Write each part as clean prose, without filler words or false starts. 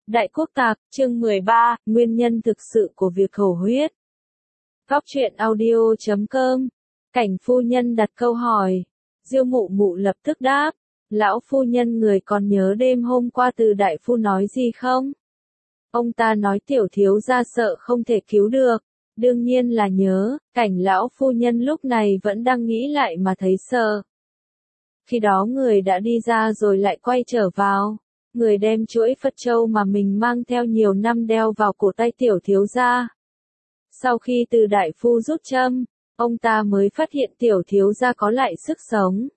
Đại Quốc Tạc, chương 13, Nguyên nhân thực sự của việc hổ huyết. Góc truyện audio.com. Cảnh phu nhân đặt câu hỏi. Diêu Mụ Mụ lập tức đáp. Lão phu nhân, người còn nhớ đêm hôm qua Từ đại phu nói gì không? Ông ta nói tiểu thiếu gia sợ không thể cứu được. Đương nhiên là nhớ. Cảnh lão phu nhân lúc này vẫn đang nghĩ lại mà thấy sợ. Khi đó người đã đi ra rồi lại quay trở vào. Người đem chuỗi Phật châu mà mình mang theo nhiều năm đeo vào cổ tay tiểu thiếu gia. Sau khi Từ đại phu rút châm, ông ta mới phát hiện tiểu thiếu gia có lại sức sống.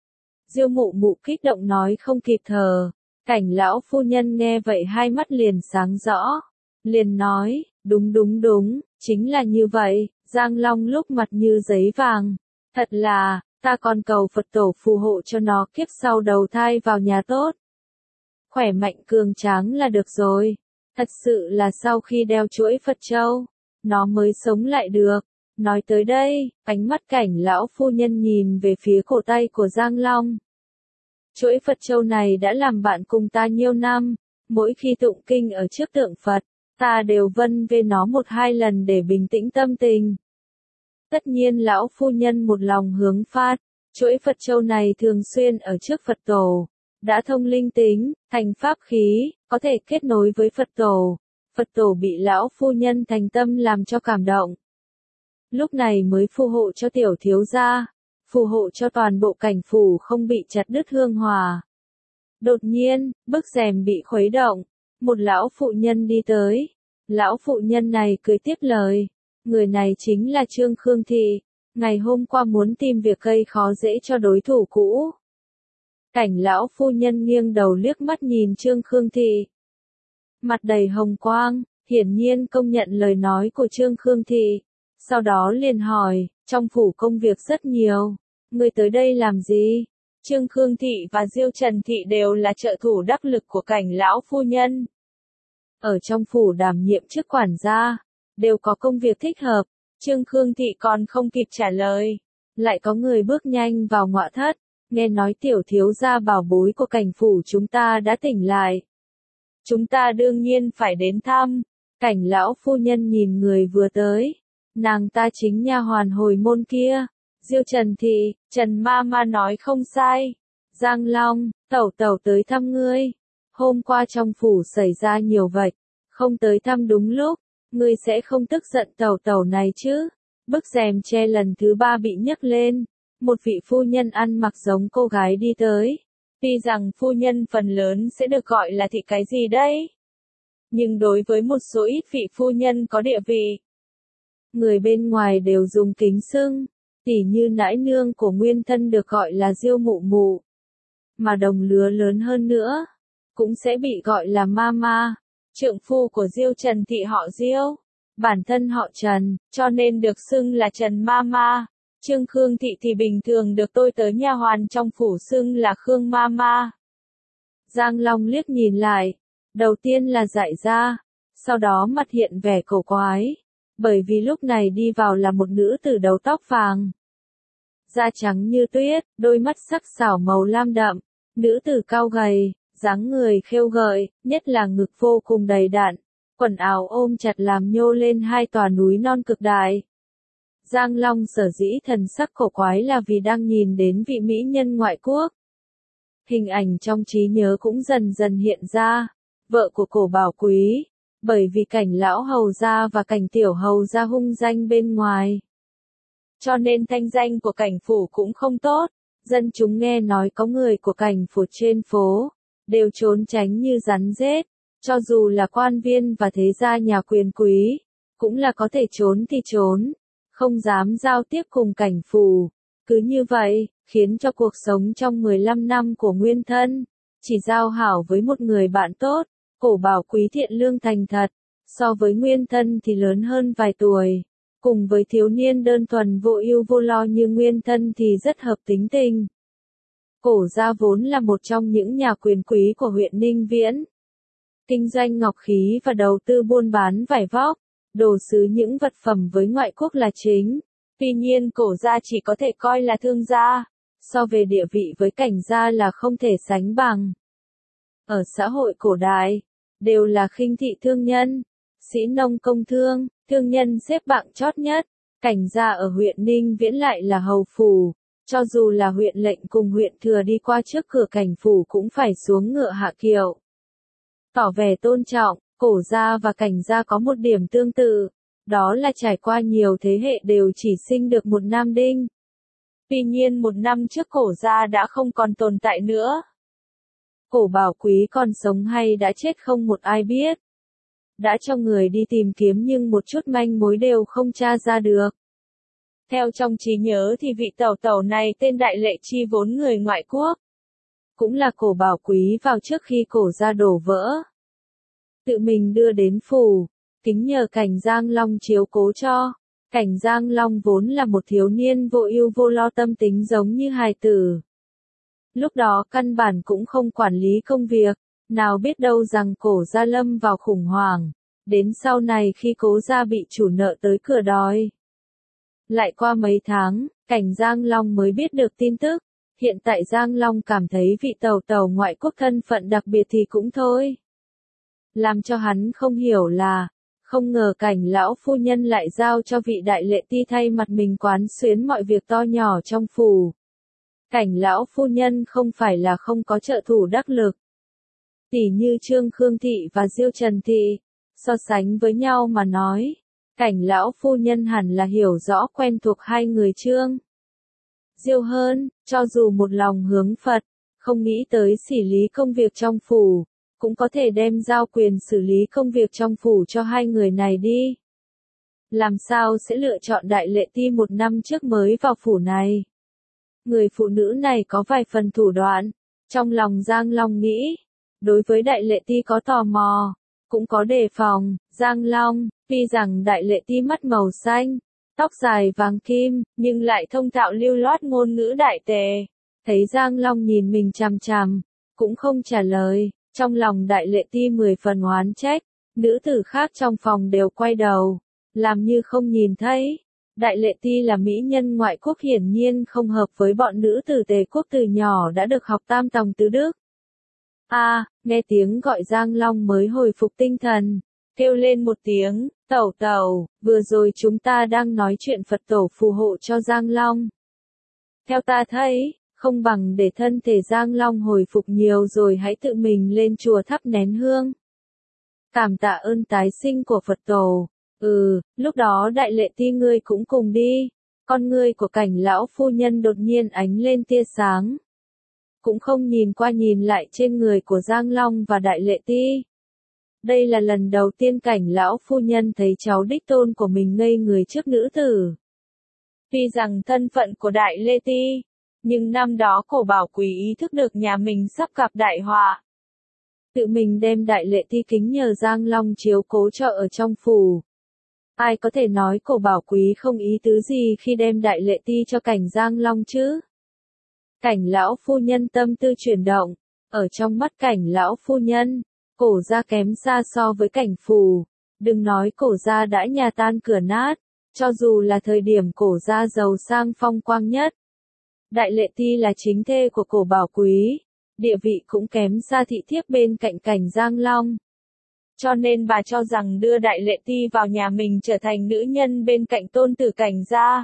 Diêu Mụ Mụ kích động nói không kịp thở. Cảnh lão phu nhân nghe vậy hai mắt liền sáng rõ. Liền nói, đúng, chính là như vậy. Giang Long lúc mặt như giấy vàng. Thật là, ta còn cầu Phật tổ phù hộ cho nó kiếp sau đầu thai vào nhà tốt. Khỏe mạnh cường tráng là được rồi. Thật sự là sau khi đeo chuỗi Phật châu, nó mới sống lại được. Nói tới đây, ánh mắt cảnh lão phu nhân nhìn về phía cổ tay của Giang Long. Chuỗi Phật châu này đã làm bạn cùng ta nhiều năm, mỗi khi tụng kinh ở trước tượng Phật, ta đều vân về nó 1-2 lần để bình tĩnh tâm tình. Tất nhiên lão phu nhân một lòng hướng phát, chuỗi Phật châu này thường xuyên ở trước Phật tổ. Đã thông linh tính, thành pháp khí, có thể kết nối với Phật tổ. Phật tổ bị lão phu nhân thành tâm làm cho cảm động. Lúc này mới phù hộ cho tiểu thiếu gia, phù hộ cho toàn bộ cảnh phủ không bị chặt đứt hương hỏa. Đột nhiên, bức rèm bị khuấy động, một lão phụ nhân đi tới. Lão phụ nhân này cười tiếp lời, người này chính là Trương Khương Thị, ngày hôm qua muốn tìm việc gây khó dễ cho đối thủ cũ. Cảnh lão phu nhân nghiêng đầu liếc mắt nhìn Trương Khương Thị. Mặt đầy hồng quang, hiển nhiên công nhận lời nói của Trương Khương Thị. Sau đó liền hỏi, trong phủ công việc rất nhiều, người tới đây làm gì? Trương Khương Thị và Diêu Trần Thị đều là trợ thủ đắc lực của cảnh lão phu nhân. Ở trong phủ đảm nhiệm chức quản gia, đều có công việc thích hợp. Trương Khương Thị còn không kịp trả lời. Lại có người bước nhanh vào ngọa thất. Nghe nói tiểu thiếu gia bảo bối của cảnh phủ chúng ta đã tỉnh lại. Chúng ta đương nhiên phải đến thăm. Cảnh lão phu nhân nhìn người vừa tới. Nàng ta chính nha hoàn hồi môn kia. Diêu Trần Thị, Trần Ma nói không sai. Giang Long, tẩu tới thăm ngươi. Hôm qua trong phủ xảy ra nhiều vạch. Không tới thăm đúng lúc. Ngươi sẽ không tức giận tẩu này chứ. Bức rèm che lần thứ 3 bị nhấc lên. Một vị phu nhân ăn mặc giống cô gái đi tới. Tuy rằng phu nhân phần lớn sẽ được gọi là thị cái gì đấy. Nhưng đối với một số ít vị phu nhân có địa vị, người bên ngoài đều dùng kính xưng. Tỉ như nãi nương của nguyên thân được gọi là Diêu Mụ Mụ. Mà đồng lứa lớn hơn nữa, cũng sẽ bị gọi là Mama. Trượng phu của Diêu Trần Thị họ Diêu, bản thân họ Trần, cho nên được xưng là Trần Mama. Trương Khương Thị thì bình thường được tôi tới nha hoàn trong phủ xưng là Khương Mama. Giang Long liếc nhìn lại, đầu tiên là dại ra, sau đó mặt hiện vẻ cổ quái, bởi vì lúc này đi vào là một nữ tử đầu tóc vàng, da trắng như tuyết, đôi mắt sắc sảo màu lam đậm, nữ tử cao gầy, dáng người khêu gợi, nhất là ngực vô cùng đầy đặn, quần áo ôm chặt làm nhô lên hai tòa núi non cực đại. Giang Long sở dĩ thần sắc cổ quái là vì đang nhìn đến vị mỹ nhân ngoại quốc. Hình ảnh trong trí nhớ cũng dần dần hiện ra, vợ của Cổ Bảo Quý, bởi vì cảnh lão hầu gia và cảnh tiểu hầu gia hung danh bên ngoài. Cho nên thanh danh của cảnh phủ cũng không tốt, dân chúng nghe nói có người của cảnh phủ trên phố, đều trốn tránh như rắn rết, cho dù là quan viên và thế gia nhà quyền quý, cũng là có thể trốn thì trốn. Không dám giao tiếp cùng cảnh phủ. Cứ như vậy, khiến cho cuộc sống trong 15 năm của nguyên thân, chỉ giao hảo với một người bạn tốt, Cổ Bảo Quý thiện lương thành thật, so với nguyên thân thì lớn hơn vài tuổi. Cùng với thiếu niên đơn thuần vô ưu vô lo như nguyên thân thì rất hợp tính tình. Cổ gia vốn là một trong những nhà quyền quý của huyện Ninh Viễn. Kinh doanh ngọc khí và đầu tư buôn bán vải vóc. Đồ sứ những vật phẩm với ngoại quốc là chính. Tuy nhiên Cổ gia chỉ có thể coi là thương gia. So về địa vị với cảnh gia là không thể sánh bằng. Ở xã hội cổ đại, đều là khinh thị thương nhân, sĩ nông công thương, thương nhân xếp bảng chót nhất. Cảnh gia ở huyện Ninh Viễn lại là hầu phủ, cho dù là huyện lệnh cùng huyện thừa đi qua trước cửa cảnh phủ cũng phải xuống ngựa hạ kiệu. Tỏ vẻ tôn trọng, cổ gia và cảnh gia có một điểm tương tự, đó là trải qua nhiều thế hệ đều chỉ sinh được một nam đinh. Tuy nhiên một năm trước cổ gia đã không còn tồn tại nữa. Cổ Bảo Quý còn sống hay đã chết không một ai biết. Đã cho người đi tìm kiếm nhưng một chút manh mối đều không tra ra được. Theo trong trí nhớ thì vị tẩu tẩu này tên Đại Lệ Chi vốn người ngoại quốc. Cũng là Cổ Bảo Quý vào trước khi cổ gia đổ vỡ. Tự mình đưa đến phủ, kính nhờ Cảnh Giang Long chiếu cố cho. Cảnh Giang Long vốn là một thiếu niên vô ưu vô lo tâm tính giống như hài tử. Lúc đó căn bản cũng không quản lý công việc, nào biết đâu rằng cổ gia lâm vào khủng hoảng, đến sau này khi cố gia bị chủ nợ tới cửa đòi. Lại qua mấy tháng, Cảnh Giang Long mới biết được tin tức, hiện tại Giang Long cảm thấy vị tẩu tẩu ngoại quốc thân phận đặc biệt thì cũng thôi. Làm cho hắn không hiểu là, không ngờ Cảnh lão phu nhân lại giao cho vị Đại Lệ Ti thay mặt mình quán xuyến mọi việc to nhỏ trong phủ. Cảnh lão phu nhân không phải là không có trợ thủ đắc lực. Tỉ như Trương Khương Thị và Diêu Trần Thị, so sánh với nhau mà nói, Cảnh lão phu nhân hẳn là hiểu rõ quen thuộc hai người Trương Diêu hơn, cho dù một lòng hướng Phật, không nghĩ tới xử lý công việc trong phủ, cũng có thể đem giao quyền xử lý công việc trong phủ cho hai người này đi. Làm sao sẽ lựa chọn Đại Lệ Ti một năm trước mới vào phủ này? Người phụ nữ này có vài phần thủ đoạn, trong lòng Giang Long nghĩ, đối với Đại Lệ Ti có tò mò, cũng có đề phòng. Giang Long, tuy rằng Đại Lệ Ti mắt màu xanh, tóc dài vàng kim, nhưng lại thông thạo lưu loát ngôn ngữ đại tề. Thấy Giang Long nhìn mình chằm chằm, cũng không trả lời, trong lòng Đại Lệ Ti 10 phần oán trách, nữ tử khác trong phòng đều quay đầu, làm như không nhìn thấy. Đại Lệ Ti là mỹ nhân ngoại quốc hiển nhiên không hợp với bọn nữ tử Tề quốc từ nhỏ đã được học tam tòng tứ đức. Nghe tiếng gọi Giang Long mới hồi phục tinh thần, kêu lên một tiếng, tẩu tẩu, vừa rồi chúng ta đang nói chuyện Phật tổ phù hộ cho Giang Long. Theo ta thấy, không bằng để thân thể Giang Long hồi phục nhiều rồi hãy tự mình lên chùa thắp nén hương. Cảm tạ ơn tái sinh của Phật tổ. Lúc đó Đại Lệ Ti ngươi cũng cùng đi. Con ngươi của Cảnh lão phu nhân đột nhiên ánh lên tia sáng. Cũng không nhìn qua nhìn lại trên người của Giang Long và Đại Lệ Ti. Đây là lần đầu tiên Cảnh lão phu nhân thấy cháu đích tôn của mình ngây người trước nữ tử. Tuy rằng thân phận của Đại Lệ Ti, nhưng năm đó Cổ Bảo Quý ý thức được nhà mình sắp gặp đại họa. Tự mình đem Đại Lệ Ti kính nhờ Giang Long chiếu cố cho ở trong phủ. Ai có thể nói Cổ Bảo Quý không ý tứ gì khi đem Đại Lệ Ti cho Cảnh Giang Long chứ? Cảnh lão phu nhân tâm tư chuyển động, ở trong mắt Cảnh lão phu nhân, Cổ gia kém xa so với Cảnh phủ. Đừng nói Cổ gia đã nhà tan cửa nát, cho dù là thời điểm Cổ gia giàu sang phong quang nhất. Đại Lệ Ti là chính thê của Cổ Bảo Quý, địa vị cũng kém xa thị thiếp bên cạnh Cảnh Giang Long. Cho nên bà cho rằng đưa Đại Lệ Ti vào nhà mình trở thành nữ nhân bên cạnh tôn tử Cảnh gia.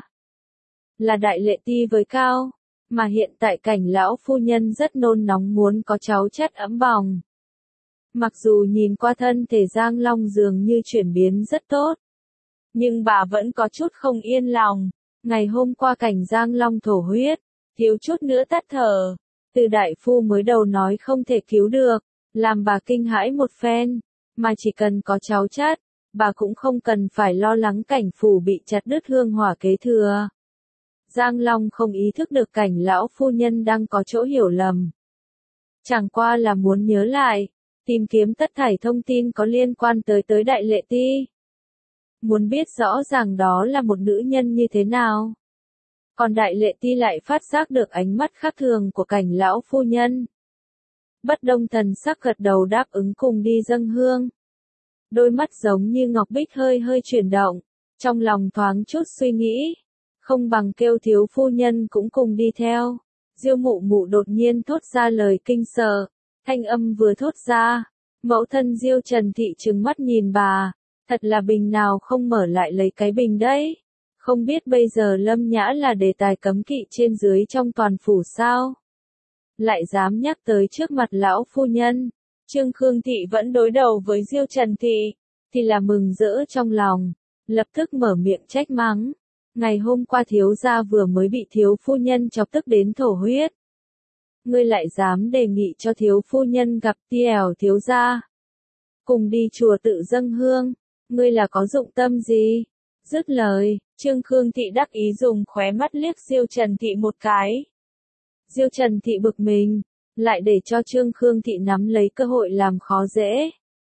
Là Đại Lệ Ti với cao, mà hiện tại Cảnh lão phu nhân rất nôn nóng muốn có cháu chắt ấm bòng. Mặc dù nhìn qua thân thể Giang Long dường như chuyển biến rất tốt, nhưng bà vẫn có chút không yên lòng. Ngày hôm qua Cảnh Giang Long thổ huyết, thiếu chút nữa tắt thở. Từ đại phu mới đầu nói không thể cứu được, làm bà kinh hãi một phen. Mà chỉ cần có cháu chắt, bà cũng không cần phải lo lắng Cảnh phủ bị chặt đứt hương hỏa kế thừa. Giang Long không ý thức được Cảnh lão phu nhân đang có chỗ hiểu lầm. Chẳng qua là muốn nhớ lại, tìm kiếm tất thảy thông tin có liên quan tới Đại Lệ Ti. Muốn biết rõ ràng đó là một nữ nhân như thế nào. Còn Đại Lệ Ti lại phát giác được ánh mắt khác thường của Cảnh lão phu nhân. Bất động thần sắc gật đầu đáp ứng cùng đi dâng hương. Đôi mắt giống như ngọc bích hơi hơi chuyển động, trong lòng thoáng chút suy nghĩ, không bằng kêu thiếu phu nhân cũng cùng đi theo. Diêu mụ mụ đột nhiên thốt ra lời kinh sợ, thanh âm vừa thốt ra, Mẫu thân Diêu Trần Thị trừng mắt nhìn bà, thật là bình nào không mở lại lấy cái bình đấy. Không biết bây giờ Lâm Nhã là đề tài cấm kỵ trên dưới trong toàn phủ sao? Lại dám nhắc tới trước mặt lão phu nhân. Trương Khương Thị vẫn đối đầu với Diêu Trần Thị, thì là mừng rỡ trong lòng, lập tức mở miệng trách mắng. Ngày hôm qua thiếu gia vừa mới bị thiếu phu nhân chọc tức đến thổ huyết. Ngươi lại dám đề nghị cho thiếu phu nhân gặp Tiẻo thiếu gia. Cùng đi chùa tự dâng hương, ngươi là có dụng tâm gì? Dứt lời, Trương Khương Thị đắc ý dùng khóe mắt liếc Diêu Trần Thị một cái. Diêu Trần Thị bực mình, lại để cho Trương Khương Thị nắm lấy cơ hội làm khó dễ.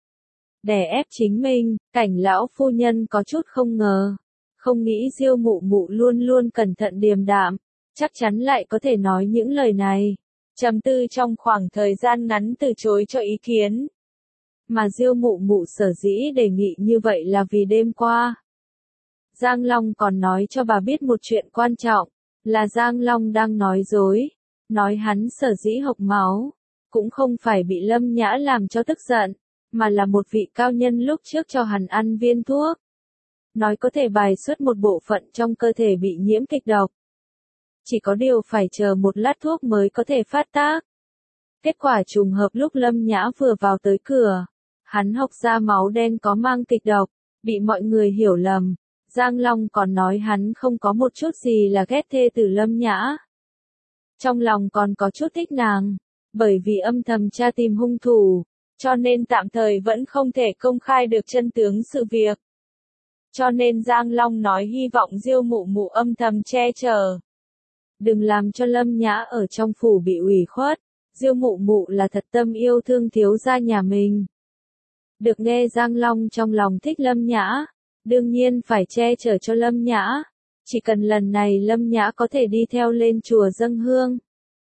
Đè ép chính mình, Cảnh lão phu nhân có chút không ngờ. Không nghĩ Diêu mụ mụ luôn luôn cẩn thận điềm đạm, chắc chắn lại có thể nói những lời này. Trầm tư trong khoảng thời gian ngắn từ chối cho ý kiến. Mà Diêu mụ mụ sở dĩ đề nghị như vậy là vì đêm qua. Giang Long còn nói cho bà biết một chuyện quan trọng, là Giang Long đang nói dối, nói hắn sở dĩ hộc máu, cũng không phải bị Lâm Nhã làm cho tức giận, mà là một vị cao nhân lúc trước cho hắn ăn viên thuốc. Nói có thể bài xuất một bộ phận trong cơ thể bị nhiễm kịch độc. Chỉ có điều phải chờ một lát thuốc mới có thể phát tác. Kết quả trùng hợp lúc Lâm Nhã vừa vào tới cửa, hắn hộc ra máu đen có mang kịch độc, bị mọi người hiểu lầm. Giang Long còn nói hắn không có một chút gì là ghét thê tử Lâm Nhã. Trong lòng còn có chút thích nàng, bởi vì âm thầm tra tìm hung thủ, cho nên tạm thời vẫn không thể công khai được chân tướng sự việc. Cho nên Giang Long nói hy vọng Diêu mụ mụ âm thầm che chở. Đừng làm cho Lâm Nhã ở trong phủ bị ủy khuất, Diêu mụ mụ là thật tâm yêu thương thiếu gia nhà mình. Được nghe Giang Long trong lòng thích Lâm Nhã, đương nhiên phải che chở cho Lâm Nhã, chỉ cần lần này Lâm Nhã có thể đi theo lên chùa dâng hương.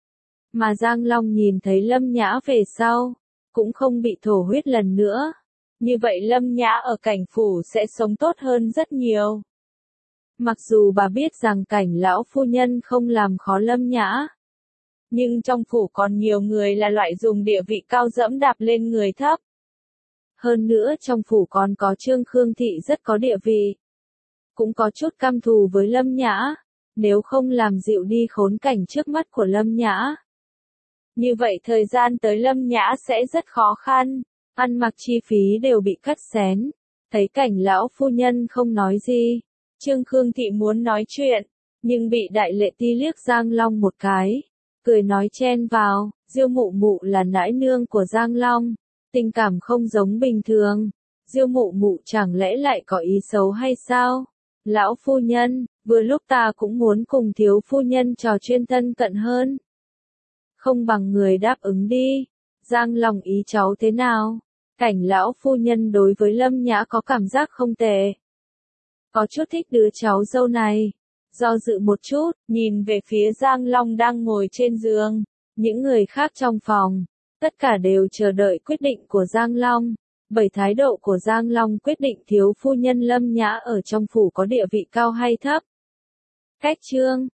Mà Giang Long nhìn thấy Lâm Nhã về sau, cũng không bị thổ huyết lần nữa. Như vậy Lâm Nhã ở Cảnh phủ sẽ sống tốt hơn rất nhiều. Mặc dù bà biết rằng Cảnh lão phu nhân không làm khó Lâm Nhã, nhưng trong phủ còn nhiều người là loại dùng địa vị cao dẫm đạp lên người thấp. Hơn nữa trong phủ còn có Trương Khương Thị rất có địa vị. Cũng có chút căm thù với Lâm Nhã, nếu không làm dịu đi khốn cảnh trước mắt của Lâm Nhã. Như vậy thời gian tới Lâm Nhã sẽ rất khó khăn, ăn mặc chi phí đều bị cắt xén. Thấy Cảnh lão phu nhân không nói gì, Trương Khương Thị muốn nói chuyện, nhưng bị Đại Lệ Ti liếc Giang Long một cái, cười nói chen vào, Diêu mụ mụ là nãi nương của Giang Long, tình cảm không giống bình thường. Diêu mụ mụ chẳng lẽ lại có ý xấu hay sao? Lão phu nhân, vừa lúc ta cũng muốn cùng thiếu phu nhân trò chuyện thân cận hơn. Không bằng người đáp ứng đi. Giang Long ý cháu thế nào? Cảnh lão phu nhân đối với Lâm Nhã có cảm giác không tệ. Có chút thích đứa cháu dâu này. Do dự một chút, nhìn về phía Giang Long đang ngồi trên giường. Những người khác trong phòng, tất cả đều chờ đợi quyết định của Giang Long. Bởi thái độ của Giang Long quyết định thiếu phu nhân Lâm Nhã ở trong phủ có địa vị cao hay thấp. Cách chương